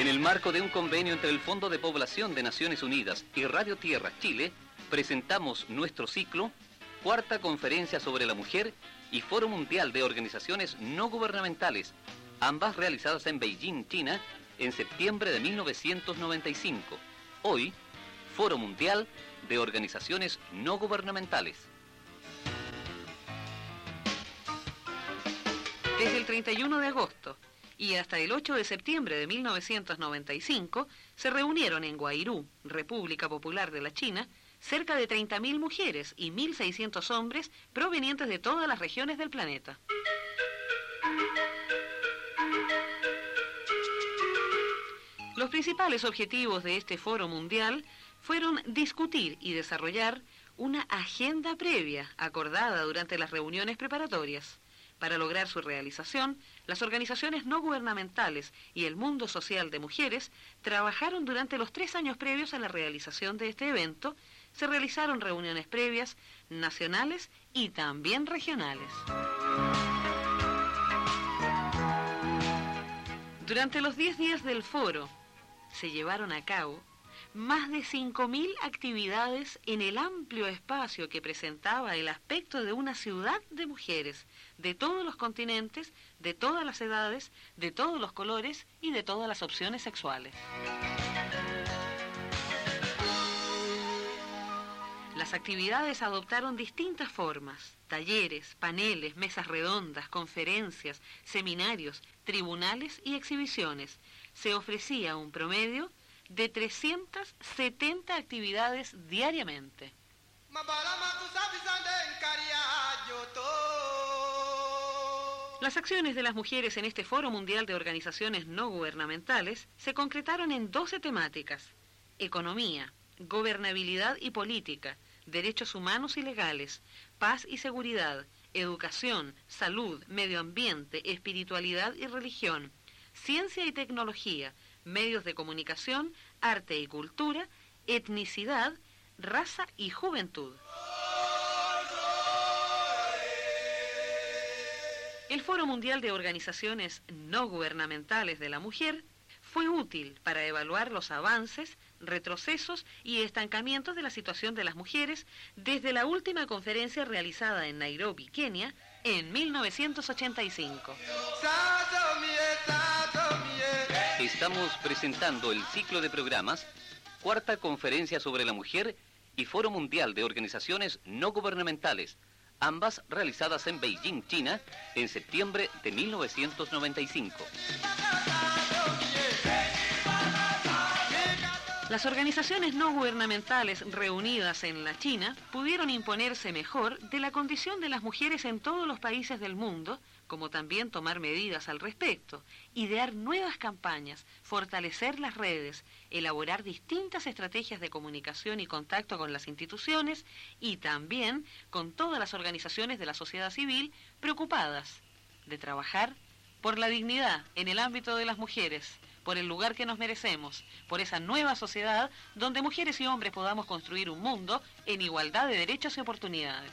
En el marco de un convenio entre el Fondo de Población de Naciones Unidas y Radio Tierra Chile, presentamos nuestro ciclo, Cuarta Conferencia sobre la Mujer y Foro Mundial de Organizaciones No Gubernamentales, ambas realizadas en Beijing, China, en septiembre de 1995. Hoy, Foro Mundial de Organizaciones No Gubernamentales. Desde el 31 de agosto y hasta el 8 de septiembre de 1995, se reunieron en Guairú, República Popular de la China, cerca de 30.000 mujeres y 1.600 hombres provenientes de todas las regiones del planeta. Los principales objetivos de este foro mundial fueron discutir y desarrollar una agenda previa acordada durante las reuniones preparatorias. Para lograr su realización, las organizaciones no gubernamentales y el mundo social de mujeres trabajaron durante los 3 años previos a la realización de este evento. Se realizaron reuniones previas, nacionales y también regionales. Durante los 10 días del foro, se llevaron a cabo más de 5.000 actividades en el amplio espacio que presentaba el aspecto de una ciudad de mujeres, de todos los continentes, de todas las edades, de todos los colores y de todas las opciones sexuales. Las actividades adoptaron distintas formas: talleres, paneles, mesas redondas, conferencias, seminarios, tribunales y exhibiciones. Se ofrecía un promedio de 370 actividades diariamente. Las acciones de las mujeres en este Foro Mundial de Organizaciones No Gubernamentales se concretaron en 12 temáticas: economía, gobernabilidad y política, derechos humanos y legales, paz y seguridad, educación, salud, medio ambiente, espiritualidad y religión, ciencia y tecnología, medios de comunicación, arte y cultura, etnicidad, raza y juventud. El Foro Mundial de Organizaciones No Gubernamentales de la Mujer fue útil para evaluar los avances, retrocesos y estancamientos de la situación de las mujeres desde la última conferencia realizada en Nairobi, Kenia, en 1985. Estamos presentando el ciclo de programas Cuarta Conferencia sobre la Mujer y Foro Mundial de Organizaciones No Gubernamentales, ambas realizadas en Beijing, China, en septiembre de 1995. Las organizaciones no gubernamentales reunidas en la China pudieron imponerse mejor de la condición de las mujeres en todos los países del mundo, como también tomar medidas al respecto, idear nuevas campañas, fortalecer las redes, elaborar distintas estrategias de comunicación y contacto con las instituciones y también con todas las organizaciones de la sociedad civil preocupadas de trabajar por la dignidad en el ámbito de las mujeres, por el lugar que nos merecemos, por esa nueva sociedad donde mujeres y hombres podamos construir un mundo en igualdad de derechos y oportunidades.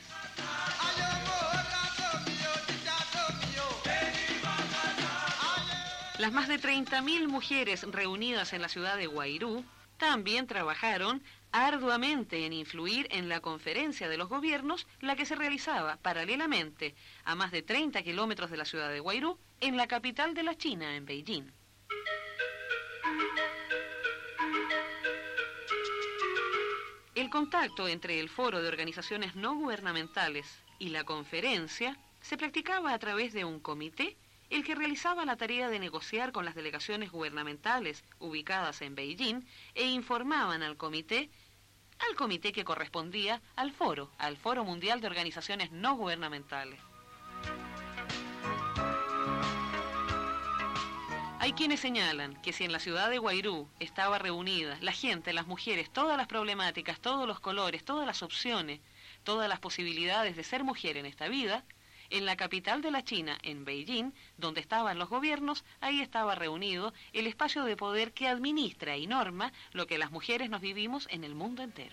Las más de 30.000 mujeres reunidas en la ciudad de Guairú también trabajaron arduamente en influir en la conferencia de los gobiernos, la que se realizaba paralelamente a más de 30 kilómetros de la ciudad de Guairú, en la capital de la China, en Beijing. El contacto entre el Foro de Organizaciones No Gubernamentales y la conferencia se practicaba a través de un comité, el que realizaba la tarea de negociar con las delegaciones gubernamentales ubicadas en Beijing e informaban al comité que correspondía al Foro Mundial de Organizaciones No Gubernamentales. Hay quienes señalan que si en la ciudad de Guairú estaba reunida la gente, las mujeres, todas las problemáticas, todos los colores, todas las opciones, todas las posibilidades de ser mujer en esta vida, en la capital de la China, en Beijing, donde estaban los gobiernos, ahí estaba reunido el espacio de poder que administra y norma lo que las mujeres nos vivimos en el mundo entero.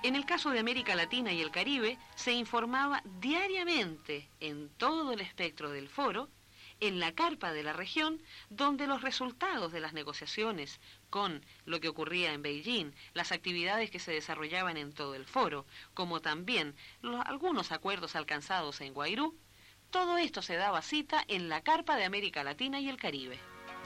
En el caso de América Latina y el Caribe, se informaba diariamente en todo el espectro del foro, en la carpa de la región, donde los resultados de las negociaciones con lo que ocurría en Beijing, las actividades que se desarrollaban en todo el foro, como también algunos acuerdos alcanzados en Guairú, todo esto se daba cita en la carpa de América Latina y el Caribe.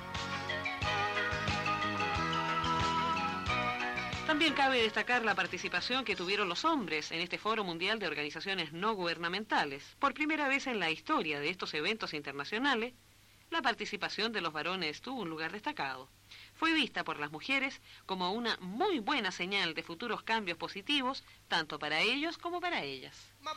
También cabe destacar la participación que tuvieron los hombres en este Foro Mundial de Organizaciones No Gubernamentales. Por primera vez en la historia de estos eventos internacionales, la participación de los varones tuvo un lugar destacado. Fue vista por las mujeres como una muy buena señal de futuros cambios positivos, tanto para ellos como para ellas.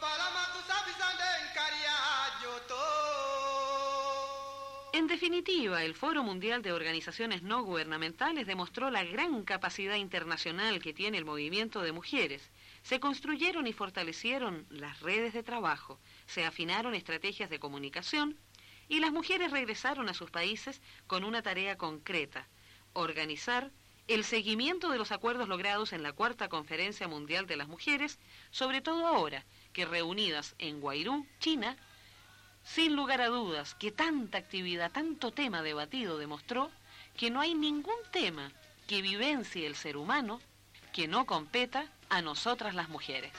En definitiva, el Foro Mundial de Organizaciones No Gubernamentales demostró la gran capacidad internacional que tiene el movimiento de mujeres. Se construyeron y fortalecieron las redes de trabajo, se afinaron estrategias de comunicación y las mujeres regresaron a sus países con una tarea concreta: organizar el seguimiento de los acuerdos logrados en la Cuarta Conferencia Mundial de las Mujeres, sobre todo ahora que reunidas en Guairú, China, sin lugar a dudas que tanta actividad, tanto tema debatido demostró que no hay ningún tema que vivencie el ser humano que no competa a nosotras las mujeres.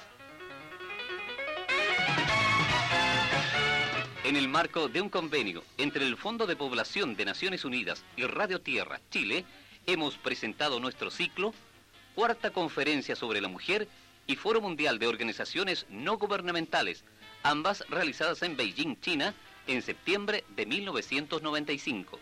En el marco de un convenio entre el Fondo de Población de Naciones Unidas y Radio Tierra, Chile, hemos presentado nuestro ciclo, Cuarta Conferencia sobre la Mujer y Foro Mundial de Organizaciones No Gubernamentales, ambas realizadas en Beijing, China, en septiembre de 1995.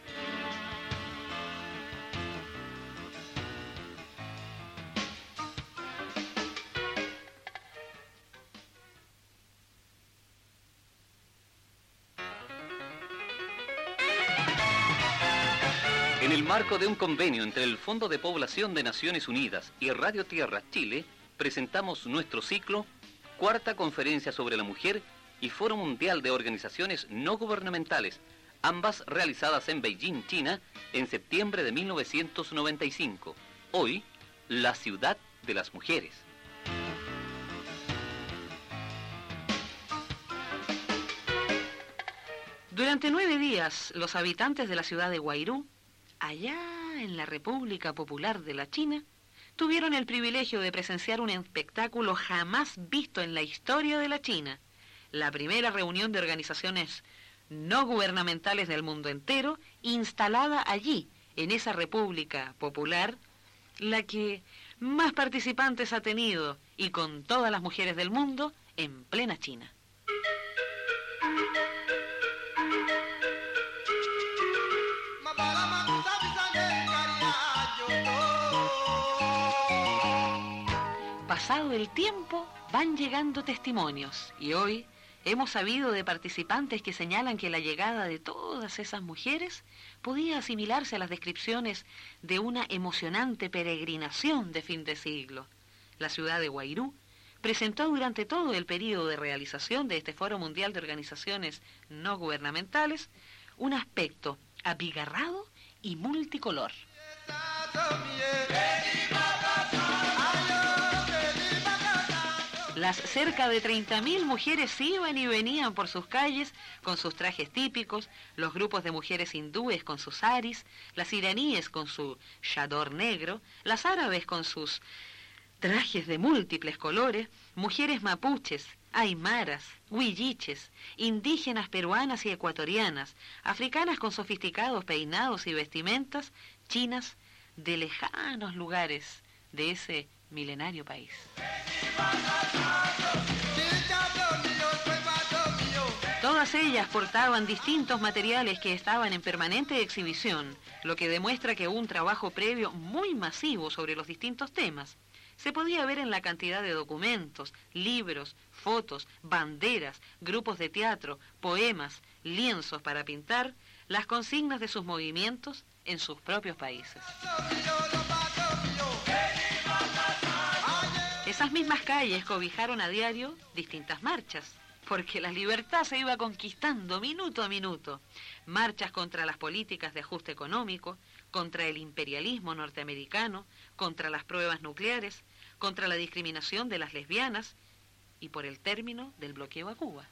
En el marco de un convenio entre el Fondo de Población de Naciones Unidas y Radio Tierra, Chile, presentamos nuestro ciclo, Cuarta Conferencia sobre la Mujer y Foro Mundial de Organizaciones No Gubernamentales, ambas realizadas en Beijing, China, en septiembre de 1995. Hoy, la ciudad de las mujeres. Durante 9 días, los habitantes de la ciudad de Guairú, allá en la República Popular de la China, tuvieron el privilegio de presenciar un espectáculo jamás visto en la historia de la China, la primera reunión de organizaciones no gubernamentales del mundo entero, instalada allí, en esa República Popular, la que más participantes ha tenido, y con todas las mujeres del mundo, en plena China. Pasado el tiempo, van llegando testimonios, y hoy hemos sabido de participantes que señalan que la llegada de todas esas mujeres podía asimilarse a las descripciones de una emocionante peregrinación de fin de siglo. La ciudad de Guairú presentó durante todo el periodo de realización de este Foro Mundial de Organizaciones No Gubernamentales un aspecto abigarrado y multicolor. Las cerca de 30.000 mujeres iban y venían por sus calles con sus trajes típicos, los grupos de mujeres hindúes con sus saris, las iraníes con su chador negro, las árabes con sus trajes de múltiples colores, mujeres mapuches, aymaras, huilliches, indígenas peruanas y ecuatorianas, africanas con sofisticados peinados y vestimentas, chinas de lejanos lugares de ese milenario país. Todas ellas portaban distintos materiales que estaban en permanente exhibición, lo que demuestra que hubo un trabajo previo muy masivo sobre los distintos temas. Se podía ver en la cantidad de documentos, libros, fotos, banderas, grupos de teatro, poemas, lienzos para pintar, las consignas de sus movimientos en sus propios países. Esas mismas calles cobijaron a diario distintas marchas, porque la libertad se iba conquistando minuto a minuto. Marchas contra las políticas de ajuste económico, contra el imperialismo norteamericano, contra las pruebas nucleares, contra la discriminación de las lesbianas y por el término del bloqueo a Cuba.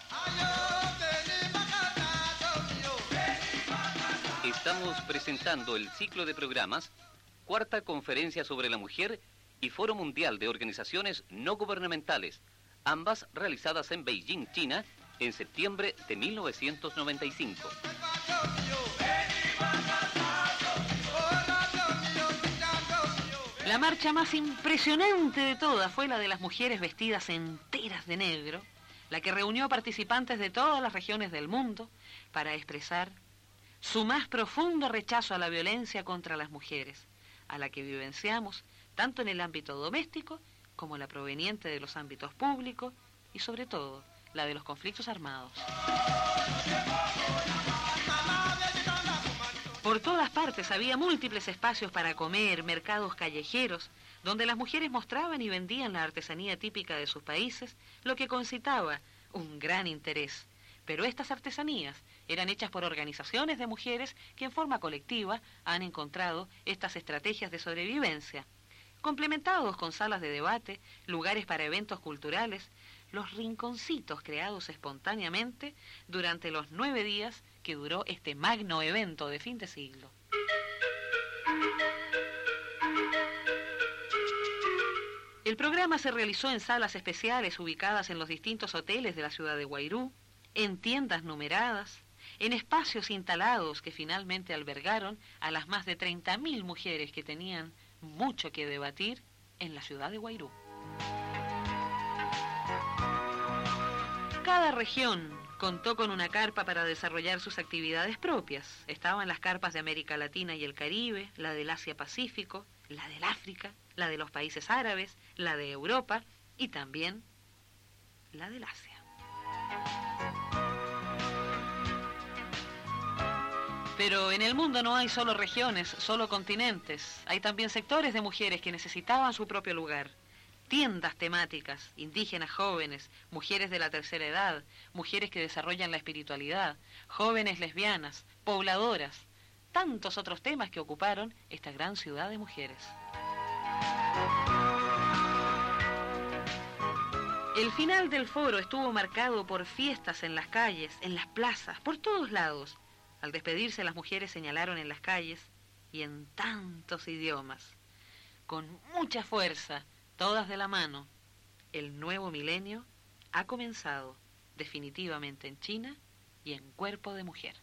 Estamos presentando el ciclo de programas Cuarta Conferencia sobre la Mujer y Foro Mundial de Organizaciones No Gubernamentales, ambas realizadas en Beijing, China, en septiembre de 1995. La marcha más impresionante de todas fue la de las mujeres vestidas enteras de negro, la que reunió participantes de todas las regiones del mundo para expresar su más profundo rechazo a la violencia contra las mujeres, a la que vivenciamos tanto en el ámbito doméstico como la proveniente de los ámbitos públicos y sobre todo la de los conflictos armados. Por todas partes había múltiples espacios para comer, mercados callejeros, donde las mujeres mostraban y vendían la artesanía típica de sus países, lo que concitaba un gran interés. Pero estas artesanías eran hechas por organizaciones de mujeres que en forma colectiva han encontrado estas estrategias de sobrevivencia, complementados con salas de debate, lugares para eventos culturales, los rinconcitos creados espontáneamente durante los 9 días que duró este magno evento de fin de siglo. El programa se realizó en salas especiales ubicadas en los distintos hoteles de la ciudad de Guairú, en tiendas numeradas, en espacios instalados que finalmente albergaron a las más de 30.000 mujeres que tenían mucho que debatir en la ciudad de Guairú. Cada región contó con una carpa para desarrollar sus actividades propias. Estaban las carpas de América Latina y el Caribe, la del Asia-Pacífico, la del África, la de los países árabes, la de Europa y también la del Asia. Pero en el mundo no hay solo regiones, solo continentes. Hay también sectores de mujeres que necesitaban su propio lugar. Tiendas temáticas, indígenas jóvenes, mujeres de la tercera edad, mujeres que desarrollan la espiritualidad, jóvenes lesbianas, pobladoras, tantos otros temas que ocuparon esta gran ciudad de mujeres. El final del foro estuvo marcado por fiestas en las calles, en las plazas, por todos lados. Al despedirse, las mujeres señalaron en las calles y en tantos idiomas, con mucha fuerza, todas de la mano: el nuevo milenio ha comenzado definitivamente en China y en cuerpo de mujer.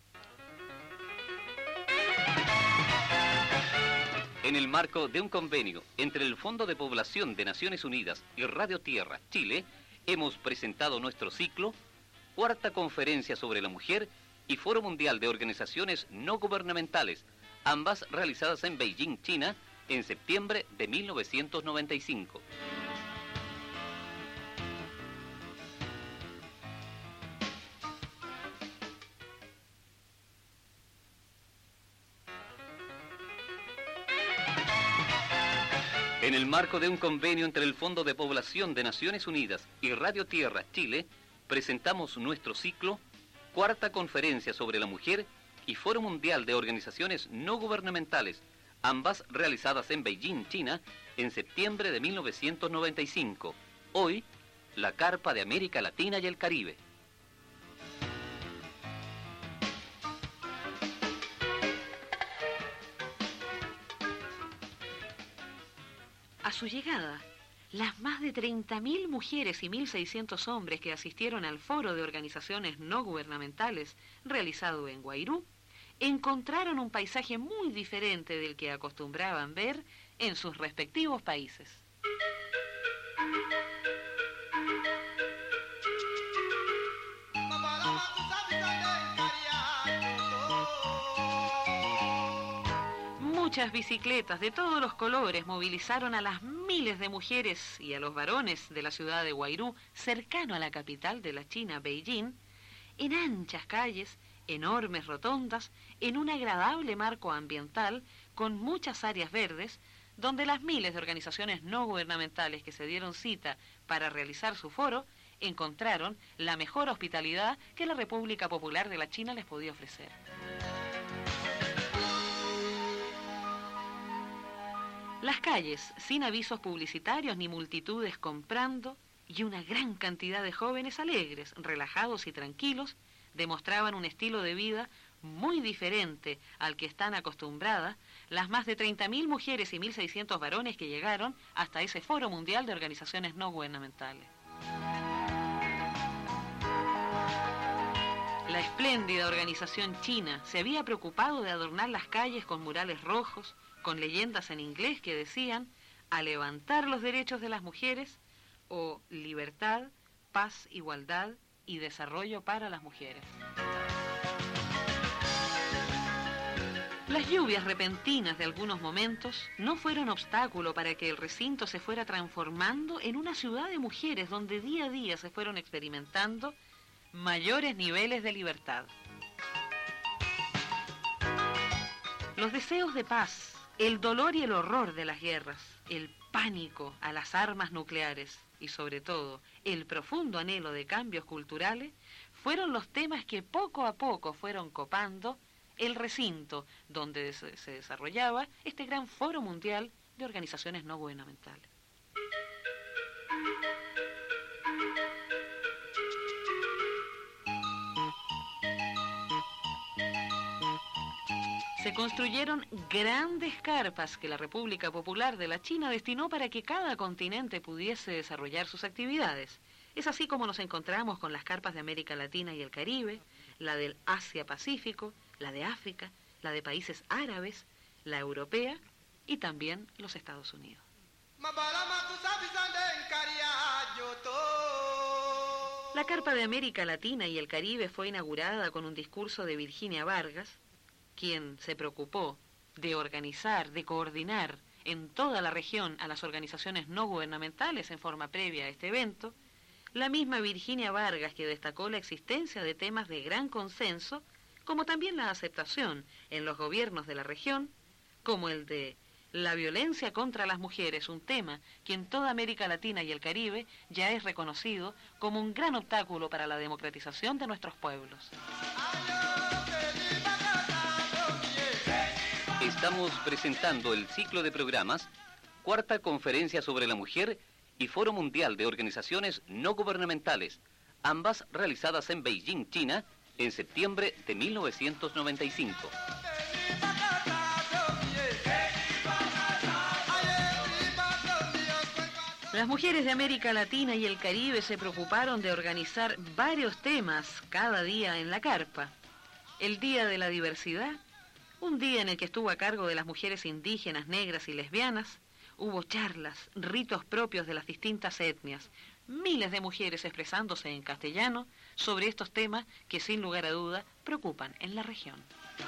En el marco de un convenio entre el Fondo de Población de Naciones Unidas y Radio Tierra, Chile, hemos presentado nuestro ciclo Cuarta Conferencia sobre la Mujer y Foro Mundial de Organizaciones No Gubernamentales, ambas realizadas en Beijing, China, en septiembre de 1995. En el marco de un convenio entre el Fondo de Población de Naciones Unidas y Radio Tierra, Chile, presentamos nuestro ciclo Cuarta Conferencia sobre la Mujer y Foro Mundial de Organizaciones No Gubernamentales, ambas realizadas en Beijing, China, en septiembre de 1995. Hoy, la carpa de América Latina y el Caribe. A su llegada, las más de 30.000 mujeres y 1.600 hombres que asistieron al Foro de Organizaciones No Gubernamentales realizado en Guairú encontraron un paisaje muy diferente del que acostumbraban ver en sus respectivos países. Muchas bicicletas de todos los colores movilizaron a las miles de mujeres y a los varones de la ciudad de Guairú, cercano a la capital de la China, Beijing, en anchas calles, enormes rotondas, en un agradable marco ambiental con muchas áreas verdes, donde las miles de organizaciones no gubernamentales que se dieron cita para realizar su foro encontraron la mejor hospitalidad que la República Popular de la China les podía ofrecer. Las calles, sin avisos publicitarios ni multitudes comprando, y una gran cantidad de jóvenes alegres, relajados y tranquilos, demostraban un estilo de vida muy diferente al que están acostumbradas las más de 30.000 mujeres y 1.600 varones que llegaron hasta ese Foro Mundial de Organizaciones No Gubernamentales. La espléndida organización china se había preocupado de adornar las calles con murales rojos, con leyendas en inglés que decían a levantar los derechos de las mujeres o libertad, paz, igualdad y desarrollo para las mujeres. Las lluvias repentinas de algunos momentos no fueron obstáculo para que el recinto se fuera transformando en una ciudad de mujeres donde día a día se fueron experimentando mayores niveles de libertad. Los deseos de paz, el dolor y el horror de las guerras, el pánico a las armas nucleares y sobre todo el profundo anhelo de cambios culturales fueron los temas que poco a poco fueron copando el recinto donde se desarrollaba este gran Foro Mundial de Organizaciones No Gubernamentales. Se construyeron grandes carpas que la República Popular de la China destinó para que cada continente pudiese desarrollar sus actividades. Es así como nos encontramos con las carpas de América Latina y el Caribe, la del Asia-Pacífico, la de África, la de países árabes, la europea y también los Estados Unidos. La carpa de América Latina y el Caribe fue inaugurada con un discurso de Virginia Vargas, quien se preocupó de organizar, de coordinar en toda la región a las organizaciones no gubernamentales en forma previa a este evento, la misma Virginia Vargas que destacó la existencia de temas de gran consenso, como también la aceptación en los gobiernos de la región, como el de la violencia contra las mujeres, un tema que en toda América Latina y el Caribe ya es reconocido como un gran obstáculo para la democratización de nuestros pueblos. Estamos presentando el ciclo de programas Cuarta Conferencia sobre la Mujer y Foro Mundial de Organizaciones No Gubernamentales, ambas realizadas en Beijing, China, en septiembre de 1995. Las mujeres de América Latina y el Caribe se preocuparon de organizar varios temas cada día en la carpa. El Día de la Diversidad, un día en el que estuvo a cargo de las mujeres indígenas, negras y lesbianas, hubo charlas, ritos propios de las distintas etnias, miles de mujeres expresándose en castellano sobre estos temas que sin lugar a duda preocupan en la región.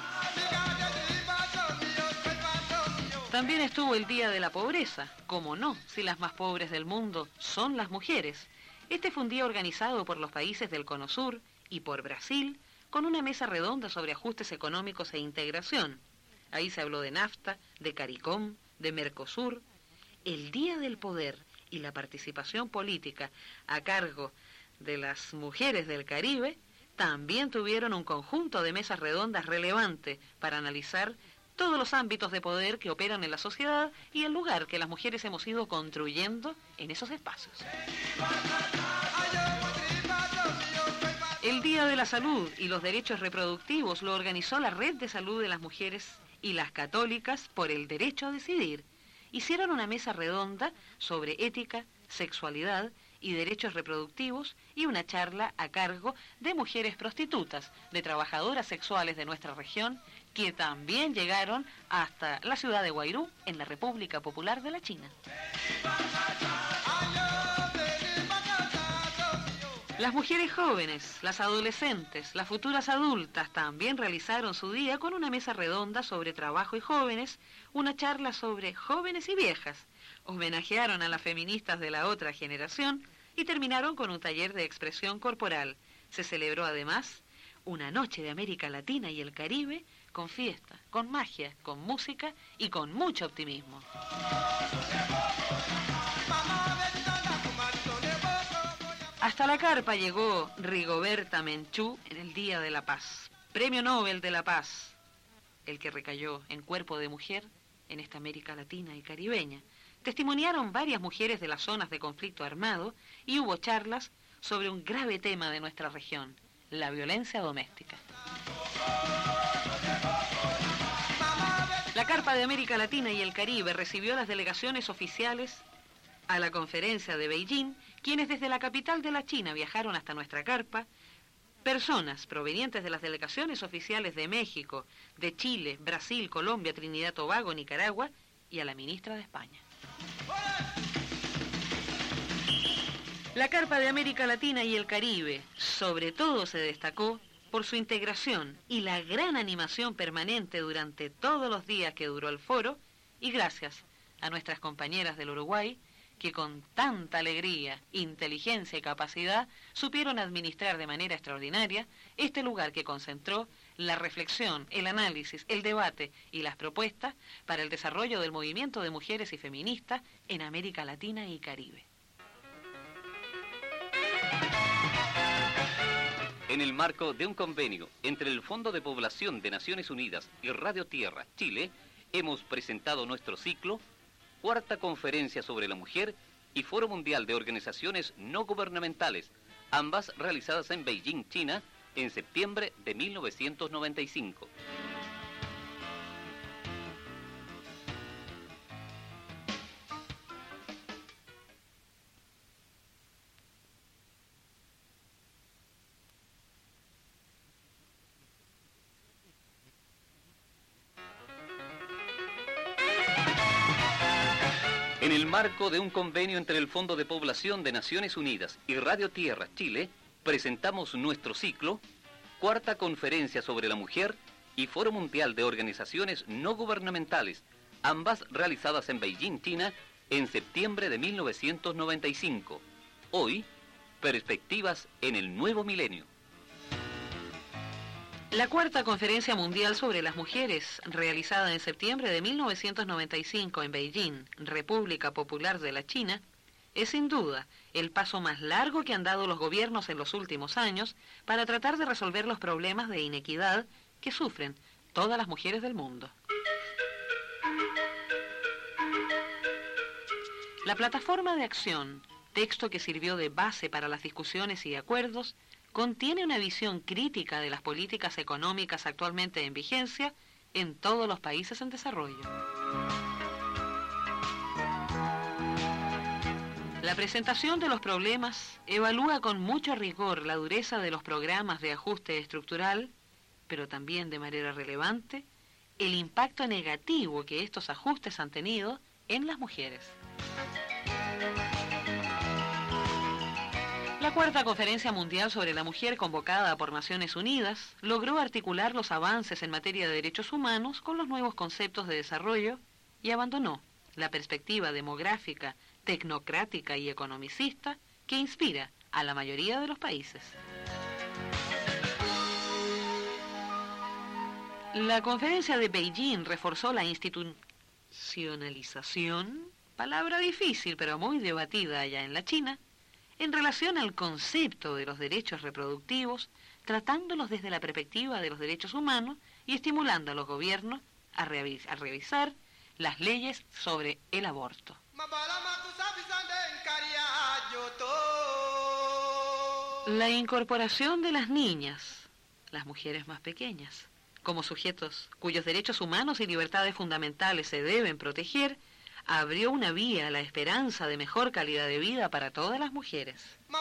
También estuvo el Día de la Pobreza, cómo no, si las más pobres del mundo son las mujeres. Este fue un día organizado por los países del Cono Sur y por Brasil, con una mesa redonda sobre ajustes económicos e integración. Ahí se habló de NAFTA, de CARICOM, de Mercosur. El Día del Poder y la participación política a cargo de las mujeres del Caribe también tuvieron un conjunto de mesas redondas relevante para analizar todos los ámbitos de poder que operan en la sociedad y el lugar que las mujeres hemos ido construyendo en esos espacios. El Día de la Salud y los Derechos Reproductivos lo organizó la Red de Salud de las Mujeres y las Católicas por el Derecho a Decidir. Hicieron una mesa redonda sobre ética, sexualidad y derechos reproductivos y una charla a cargo de mujeres prostitutas, de trabajadoras sexuales de nuestra región, que también llegaron hasta la ciudad de Guairú, en la República Popular de la China. Las mujeres jóvenes, las adolescentes, las futuras adultas también realizaron su día con una mesa redonda sobre trabajo y jóvenes, una charla sobre jóvenes y viejas, homenajearon a las feministas de la otra generación y terminaron con un taller de expresión corporal. Se celebró además una noche de América Latina y el Caribe con fiesta, con magia, con música y con mucho optimismo. Hasta la carpa llegó Rigoberta Menchú en el Día de la Paz, Premio Nobel de la Paz, el que recayó en cuerpo de mujer en esta América Latina y caribeña. Testimoniaron varias mujeres de las zonas de conflicto armado y hubo charlas sobre un grave tema de nuestra región, la violencia doméstica. La Carpa de América Latina y el Caribe recibió las delegaciones oficiales a la conferencia de Beijing, quienes desde la capital de la China viajaron hasta nuestra carpa, personas provenientes de las delegaciones oficiales de México, de Chile, Brasil, Colombia, Trinidad, Tobago, Nicaragua y a la ministra de España. La Carpa de América Latina y el Caribe, sobre todo, se destacó por su integración y la gran animación permanente durante todos los días que duró el foro, y gracias a nuestras compañeras del Uruguay, que con tanta alegría, inteligencia y capacidad supieron administrar de manera extraordinaria este lugar que concentró la reflexión, el análisis, el debate y las propuestas para el desarrollo del movimiento de mujeres y feministas en América Latina y Caribe. En el marco de un convenio entre el Fondo de Población de Naciones Unidas y Radio Tierra, Chile, hemos presentado nuestro ciclo Cuarta Conferencia sobre la Mujer y Foro Mundial de Organizaciones No Gubernamentales, ambas realizadas en Beijing, China, en septiembre de 1995. En el marco de un convenio entre el Fondo de Población de Naciones Unidas y Radio Tierra, Chile, presentamos nuestro ciclo Cuarta Conferencia sobre la Mujer y Foro Mundial de Organizaciones No Gubernamentales, ambas realizadas en Beijing, China, en septiembre de 1995. Hoy, perspectivas en el nuevo milenio. La Cuarta Conferencia Mundial sobre las Mujeres, realizada en septiembre de 1995 en Beijing, República Popular de la China, es sin duda el paso más largo que han dado los gobiernos en los últimos años para tratar de resolver los problemas de inequidad que sufren todas las mujeres del mundo. La plataforma de acción, texto que sirvió de base para las discusiones y acuerdos, contiene una visión crítica de las políticas económicas actualmente en vigencia en todos los países en desarrollo. La presentación de los problemas evalúa con mucho rigor la dureza de los programas de ajuste estructural, pero también de manera relevante, el impacto negativo que estos ajustes han tenido en las mujeres. La Cuarta Conferencia Mundial sobre la Mujer, convocada por Naciones Unidas, logró articular los avances en materia de derechos humanos con los nuevos conceptos de desarrollo y abandonó la perspectiva demográfica, tecnocrática y economicista que inspira a la mayoría de los países. La conferencia de Beijing reforzó la institucionalización, palabra difícil pero muy debatida allá en la China, en relación al concepto de los derechos reproductivos, tratándolos desde la perspectiva de los derechos humanos y estimulando a los gobiernos a revisar las leyes sobre el aborto. La incorporación de las niñas, las mujeres más pequeñas, como sujetos cuyos derechos humanos y libertades fundamentales se deben proteger, abrió una vía a la esperanza de mejor calidad de vida para todas las mujeres.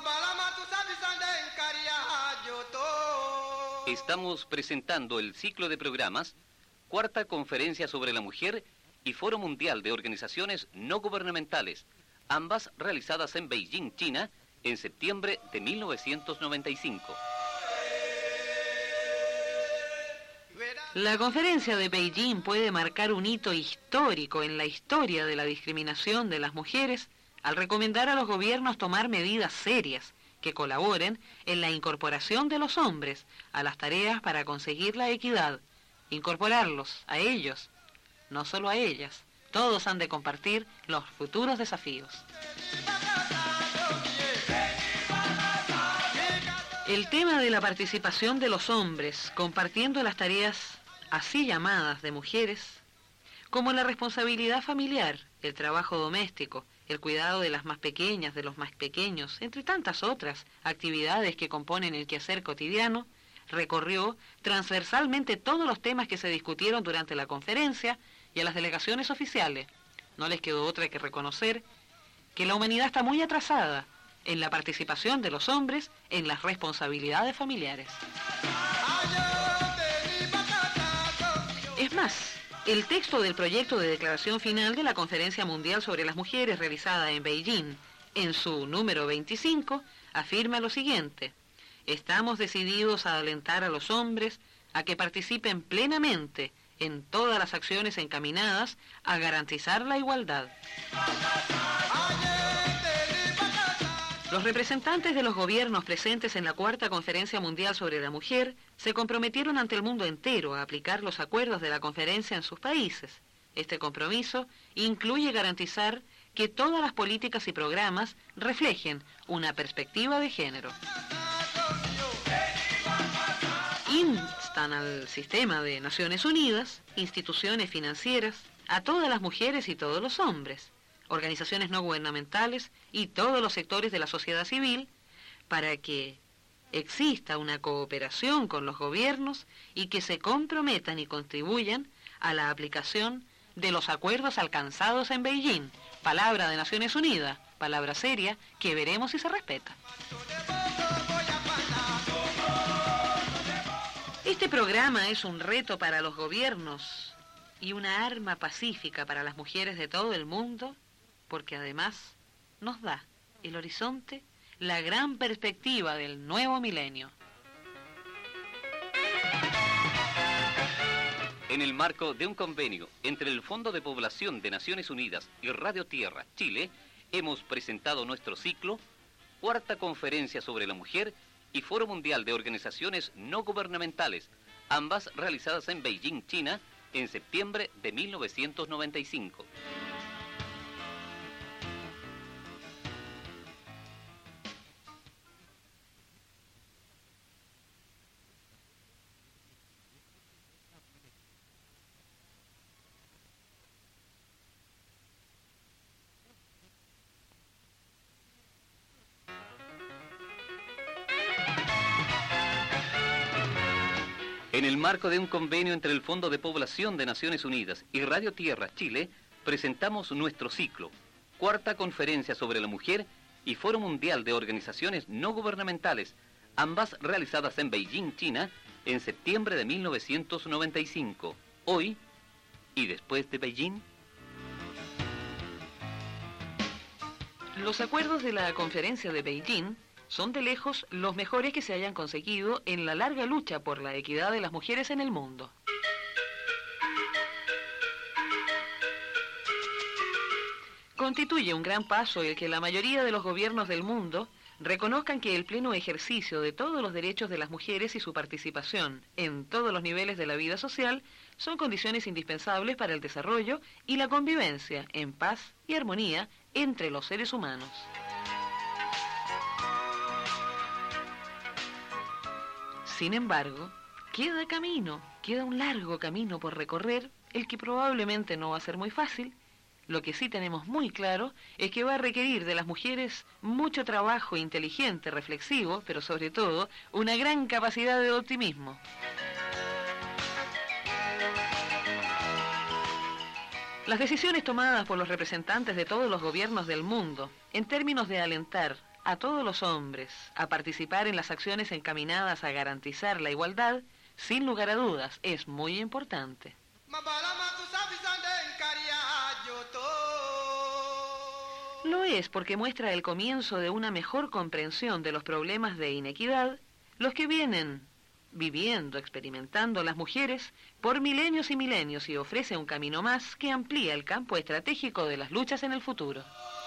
Estamos presentando el ciclo de programas Cuarta Conferencia sobre la Mujer y Foro Mundial de Organizaciones No Gubernamentales, ambas realizadas en Beijing, China, en septiembre de 1995. La conferencia de Beijing puede marcar un hito histórico en la historia de la discriminación de las mujeres al recomendar a los gobiernos tomar medidas serias que colaboren en la incorporación de los hombres a las tareas para conseguir la equidad, incorporarlos a ellos, no solo a ellas. Todos han de compartir los futuros desafíos. El tema de la participación de los hombres compartiendo las tareas así llamadas de mujeres como la responsabilidad familiar, el trabajo doméstico, el cuidado de las más pequeñas, de los más pequeños, entre tantas otras actividades que componen el quehacer cotidiano, recorrió transversalmente todos los temas que se discutieron durante la conferencia y a las delegaciones oficiales. No les quedó otra que reconocer que la humanidad está muy atrasada en la participación de los hombres en las responsabilidades familiares. Es más, el texto del proyecto de declaración final de la Conferencia Mundial sobre las Mujeres realizada en Beijing, en su número 25, afirma lo siguiente: estamos decididos a alentar a los hombres a que participen plenamente en todas las acciones encaminadas a garantizar la igualdad. Los representantes de los gobiernos presentes en la Cuarta Conferencia Mundial sobre la Mujer se comprometieron ante el mundo entero a aplicar los acuerdos de la conferencia en sus países. Este compromiso incluye garantizar que todas las políticas y programas reflejen una perspectiva de género. Instan al sistema de Naciones Unidas, instituciones financieras, a todas las mujeres y todos los hombres, organizaciones no gubernamentales y todos los sectores de la sociedad civil, para que exista una cooperación con los gobiernos y que se comprometan y contribuyan a la aplicación de los acuerdos alcanzados en Beijing. Palabra de Naciones Unidas, palabra seria que veremos si se respeta. Este programa es un reto para los gobiernos y una arma pacífica para las mujeres de todo el mundo, porque además nos da el horizonte, la gran perspectiva del nuevo milenio. En el marco de un convenio entre el Fondo de Población de Naciones Unidas y Radio Tierra, Chile, hemos presentado nuestro ciclo, Cuarta Conferencia sobre la Mujer y Foro Mundial de Organizaciones No Gubernamentales, ambas realizadas en Beijing, China, en septiembre de 1995. En el marco de un convenio entre el Fondo de Población de Naciones Unidas y Radio Tierra, Chile, presentamos nuestro ciclo, Cuarta Conferencia sobre la Mujer y Foro Mundial de Organizaciones No Gubernamentales, ambas realizadas en Beijing, China, en septiembre de 1995. Hoy, y después de Beijing, los acuerdos de la conferencia de Beijing son de lejos los mejores que se hayan conseguido en la larga lucha por la equidad de las mujeres en el mundo. Constituye un gran paso el que la mayoría de los gobiernos del mundo reconozcan que el pleno ejercicio de todos los derechos de las mujeres y su participación en todos los niveles de la vida social son condiciones indispensables para el desarrollo y la convivencia en paz y armonía entre los seres humanos. Sin embargo, queda un largo camino por recorrer, el que probablemente no va a ser muy fácil. Lo que sí tenemos muy claro es que va a requerir de las mujeres mucho trabajo inteligente, reflexivo, pero sobre todo una gran capacidad de optimismo. Las decisiones tomadas por los representantes de todos los gobiernos del mundo, en términos de alentar a todos los hombres a participar en las acciones encaminadas a garantizar la igualdad, sin lugar a dudas, es muy importante. Lo es porque muestra el comienzo de una mejor comprensión de los problemas de inequidad, los que vienen viviendo, experimentando las mujeres por milenios y milenios, y ofrece un camino más que amplía el campo estratégico de las luchas en el futuro.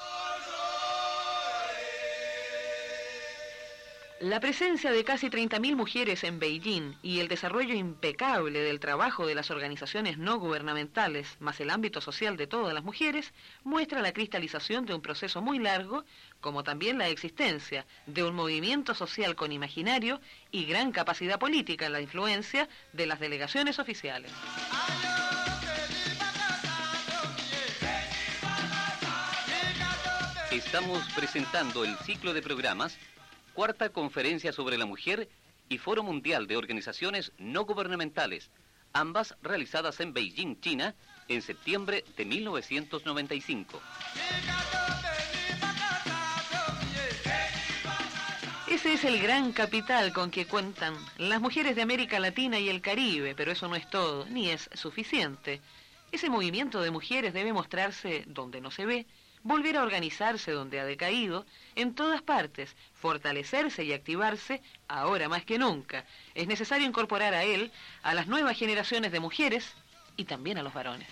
La presencia de casi 30.000 mujeres en Beijing y el desarrollo impecable del trabajo de las organizaciones no gubernamentales, más el ámbito social de todas las mujeres, muestra la cristalización de un proceso muy largo, como también la existencia de un movimiento social con imaginario y gran capacidad política en la influencia de las delegaciones oficiales. Estamos presentando el ciclo de programas, Cuarta Conferencia sobre la Mujer y Foro Mundial de Organizaciones No Gubernamentales, ambas realizadas en Beijing, China, en septiembre de 1995. Ese es el gran capital con que cuentan las mujeres de América Latina y el Caribe, pero eso no es todo, ni es suficiente. Ese movimiento de mujeres debe mostrarse donde no se ve, volver a organizarse donde ha decaído, en todas partes, fortalecerse y activarse, ahora más que nunca. Es necesario incorporar a él a las nuevas generaciones de mujeres y también a los varones.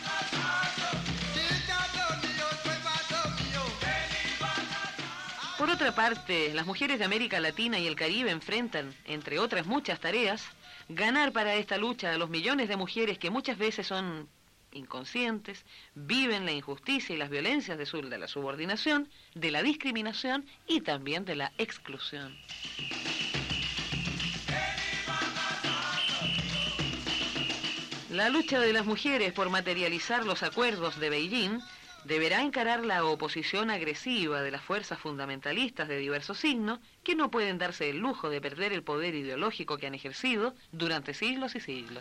Por otra parte, las mujeres de América Latina y el Caribe enfrentan, entre otras muchas tareas, ganar para esta lucha a los millones de mujeres que muchas veces son inconscientes, viven la injusticia y las violencias de la subordinación, de la discriminación y también de la exclusión. La lucha de las mujeres por materializar los acuerdos de Beijing deberá encarar la oposición agresiva de las fuerzas fundamentalistas de diversos signos que no pueden darse el lujo de perder el poder ideológico que han ejercido durante siglos y siglos.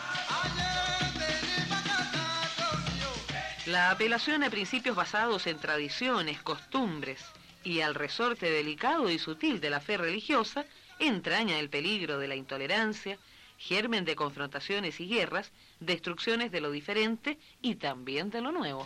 La apelación a principios basados en tradiciones, costumbres y al resorte delicado y sutil de la fe religiosa entraña el peligro de la intolerancia, germen de confrontaciones y guerras, destrucciones de lo diferente y también de lo nuevo.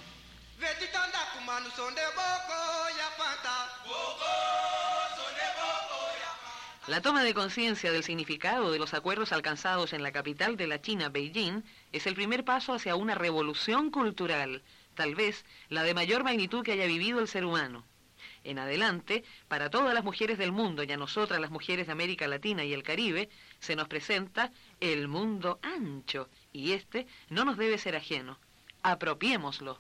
La toma de conciencia del significado de los acuerdos alcanzados en la capital de la China, Beijing, es el primer paso hacia una revolución cultural, tal vez la de mayor magnitud que haya vivido el ser humano. En adelante, para todas las mujeres del mundo y a nosotras las mujeres de América Latina y el Caribe, se nos presenta el mundo ancho, y este no nos debe ser ajeno. Apropiémoslo.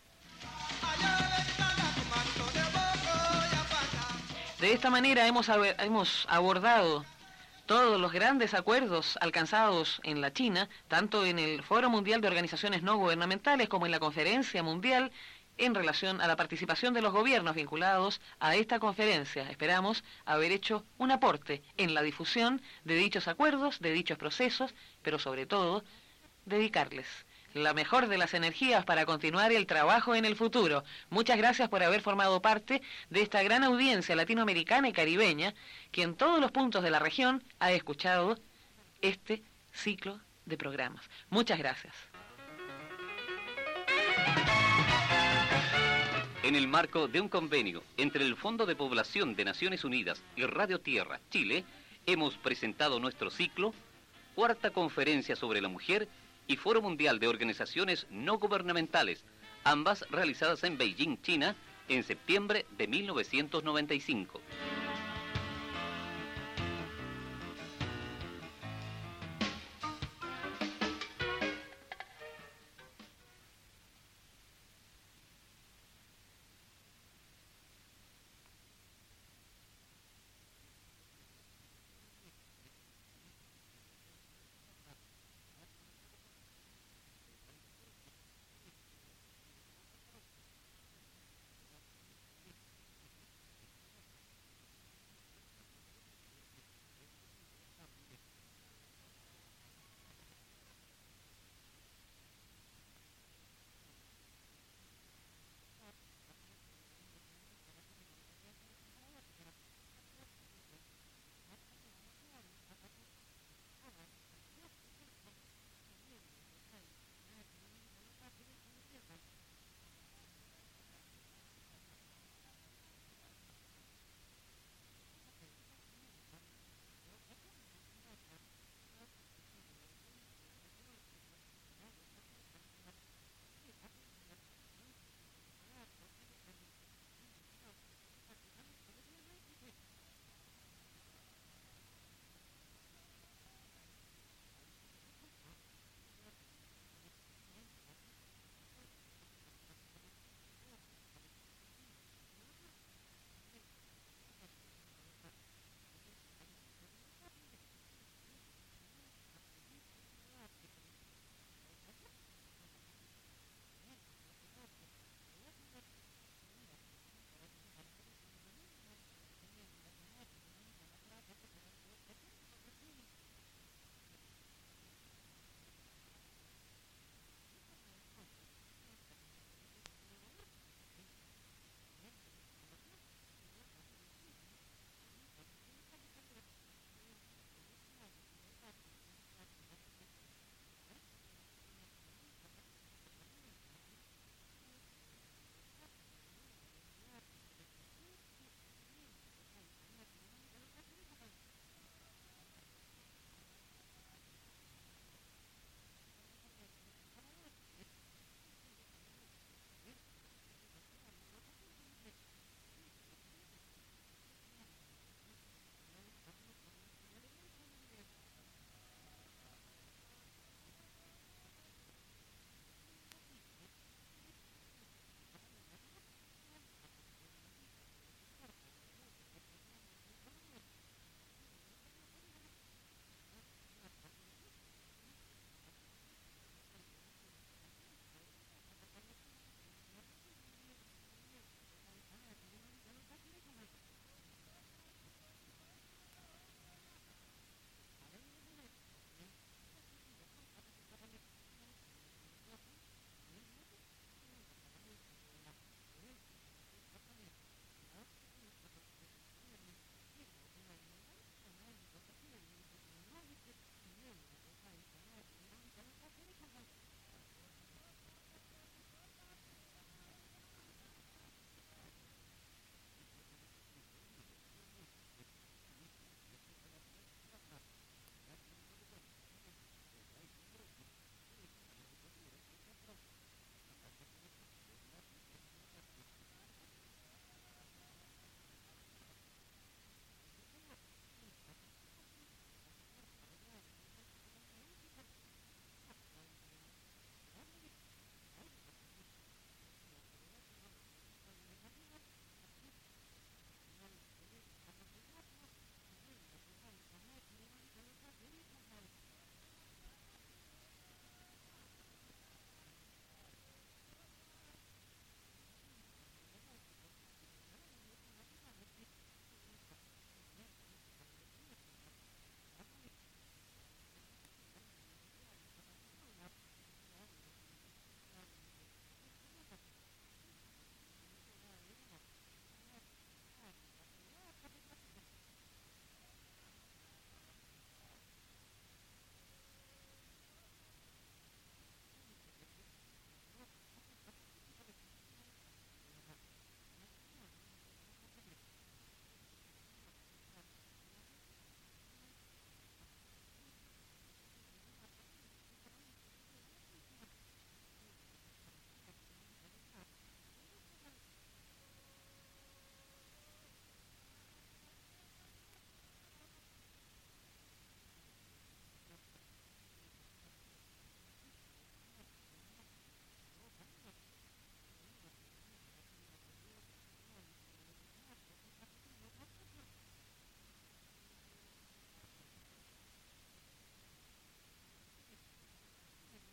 De esta manera hemos abordado todos los grandes acuerdos alcanzados en la China, tanto en el Foro Mundial de Organizaciones No Gubernamentales como en la Conferencia Mundial, en relación a la participación de los gobiernos vinculados a esta conferencia. Esperamos haber hecho un aporte en la difusión de dichos acuerdos, de dichos procesos, pero sobre todo, dedicarles la mejor de las energías para continuar el trabajo en el futuro. Muchas gracias por haber formado parte de esta gran audiencia latinoamericana y caribeña que en todos los puntos de la región ha escuchado este ciclo de programas. Muchas gracias. En el marco de un convenio entre el Fondo de Población de Naciones Unidas y Radio Tierra, Chile, hemos presentado nuestro ciclo, Cuarta Conferencia sobre la Mujer y Foro Mundial de Organizaciones No Gubernamentales, ambas realizadas en Beijing, China, en septiembre de 1995.